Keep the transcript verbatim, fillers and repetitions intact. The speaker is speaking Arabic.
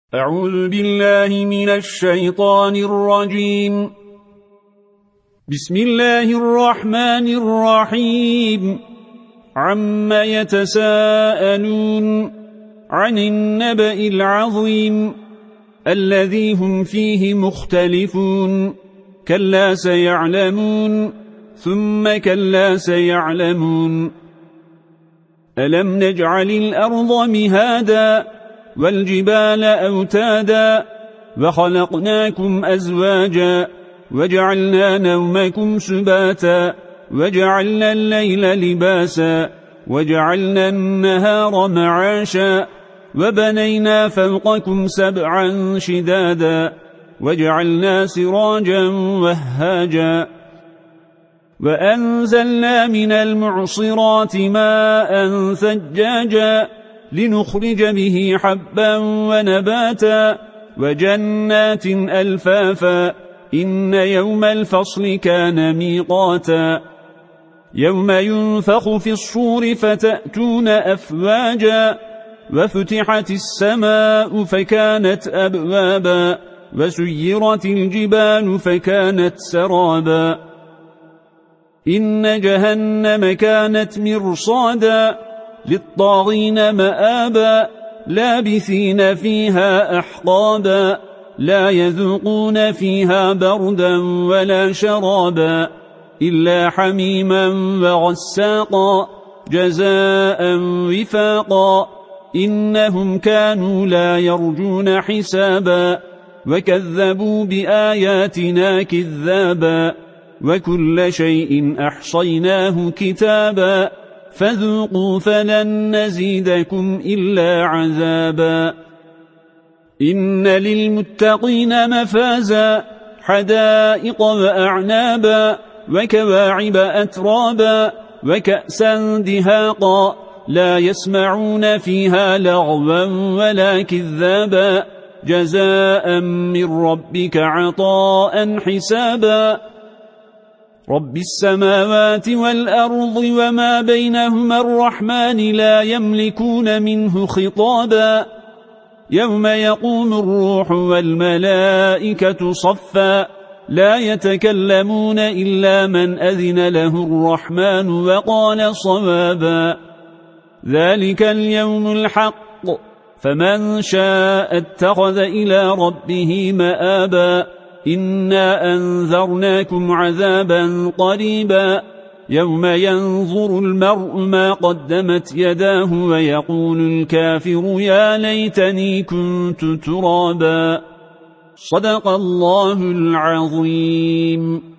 أعوذ بالله من الشيطان الرجيم. بسم الله الرحمن الرحيم. عما يتساءلون عن النبأ العظيم الذي هم فيه مختلفون كلا سيعلمون ثم كلا سيعلمون. ألم نجعل الأرض مهادا والجبال أوتادا وخلقناكم أزواجا وجعلنا نومكم سباتا وجعلنا الليل لباسا وجعلنا النهار معاشا وبنينا فوقكم سبعا شدادا وجعلنا سراجا وهاجا وأنزلنا من المعصرات ماء ثجاجا لنخرج به حبا ونباتا وجنات ألفافا إن يوم الفصل كان ميقاتا يوم ينفخ في الصور فتأتون أفواجا وفتحت السماء فكانت أبوابا وسيرت الجبال فكانت سرابا إن جهنم كانت مرصادا للطاغين مآبا لابثين فيها أحقابا لا يذوقون فيها بردا ولا شرابا إلا حميما وغساقا جزاء وفاقا إنهم كانوا لا يرجون حسابا وكذبوا بآياتنا كذابا وكل شيء أحصيناه كتابا فذوقوا فلن نزيدكم إلا عذابا. إن للمتقين مفازا حدائق وأعنابا وكواعب أترابا وكأسا دهاقا لا يسمعون فيها لغوا ولا كذابا جزاء من ربك عطاء حسابا. رب السماوات والأرض وما بينهما الرحمن لا يملكون منه خطابا يوم يقوم الروح والملائكة صفا لا يتكلمون إلا من أذن له الرحمن وقال صوابا. ذلك اليوم الحق فمن شاء اتخذ إلى ربه مآبا إنا أنذرناكم عذابا قريبا يوم ينظر المرء ما قدمت يداه ويقول الكافر يا ليتني كنت ترابا. صدق الله العظيم.